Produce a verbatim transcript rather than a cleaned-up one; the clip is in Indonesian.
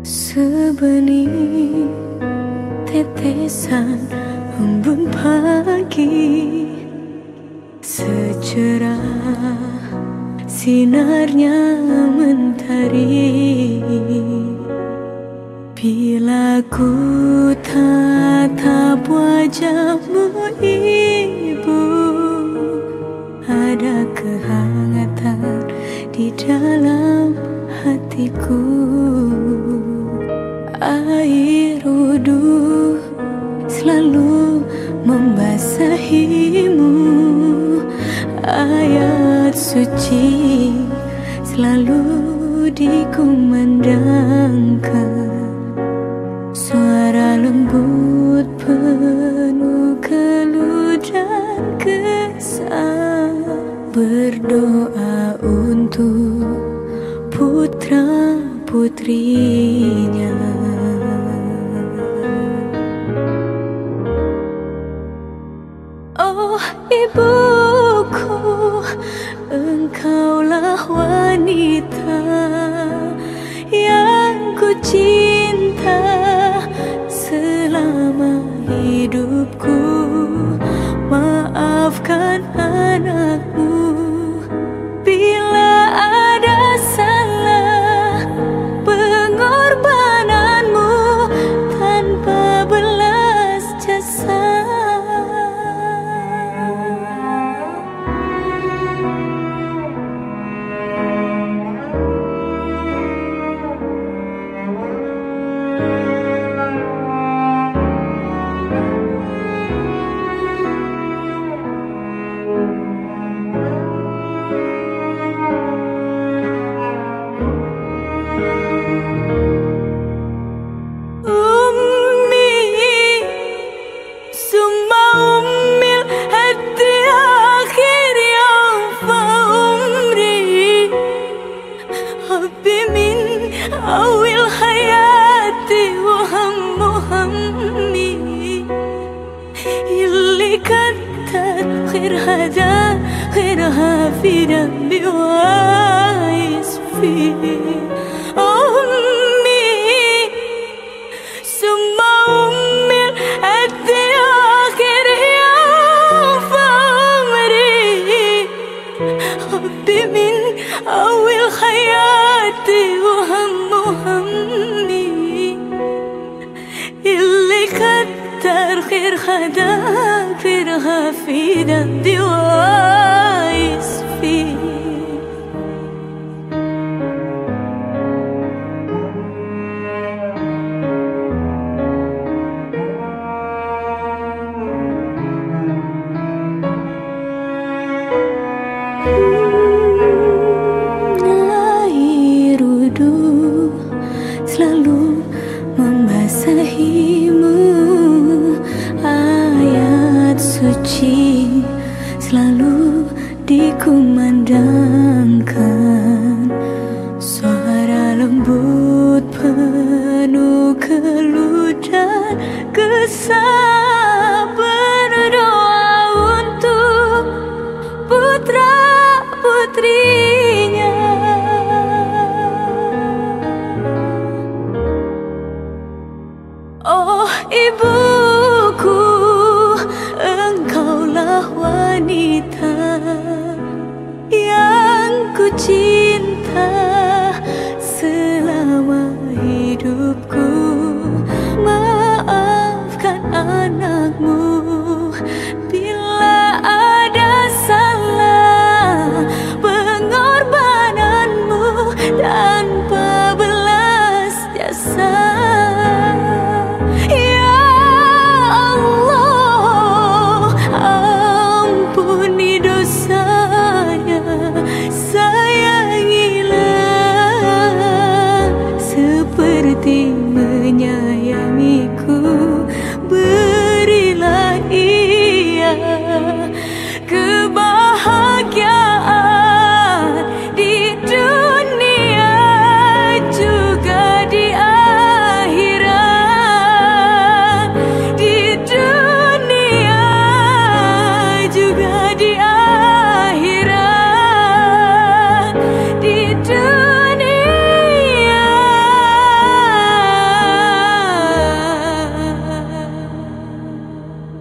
Sebening tetesan embun pagi, secerah sinarnya mentari. Bila ku tatap wajahmu ibu, ada kehangatan di dalam hatiku. Air wudhu selalu membasahimu, ayat suci selalu dikumandangkan. Suara lembut penuh keluh dan kesah, berdoa untuk putra putrinya. Oh ibuku, engkaulah wanita yang ku cinta selama hidupku. Maafkan anakmu bila ada salah, pengorbananmu tanpa belas jasa. أول حياتي وهم همي اللي كتر خيرها ده خيرها في دمي وعايز فيه. أمي ثم أمي قد آخر يوم في عمري، حبي من أول حياتي وهم همي اللي كتر خير خداك خيرها في دمي وعايز فيه. Air wudhu selalu membasahimu, ayat suci selalu dikumandangkan. Suara lembut penuh keluh dan kesah, berdoa untuk putra putrinya. Oh ibuku, engkaulah wanita yang ku cinta selama hidupku. Maafkan anakmu bila ada salah, pengorbananmu tanpa belas jasa. Seperti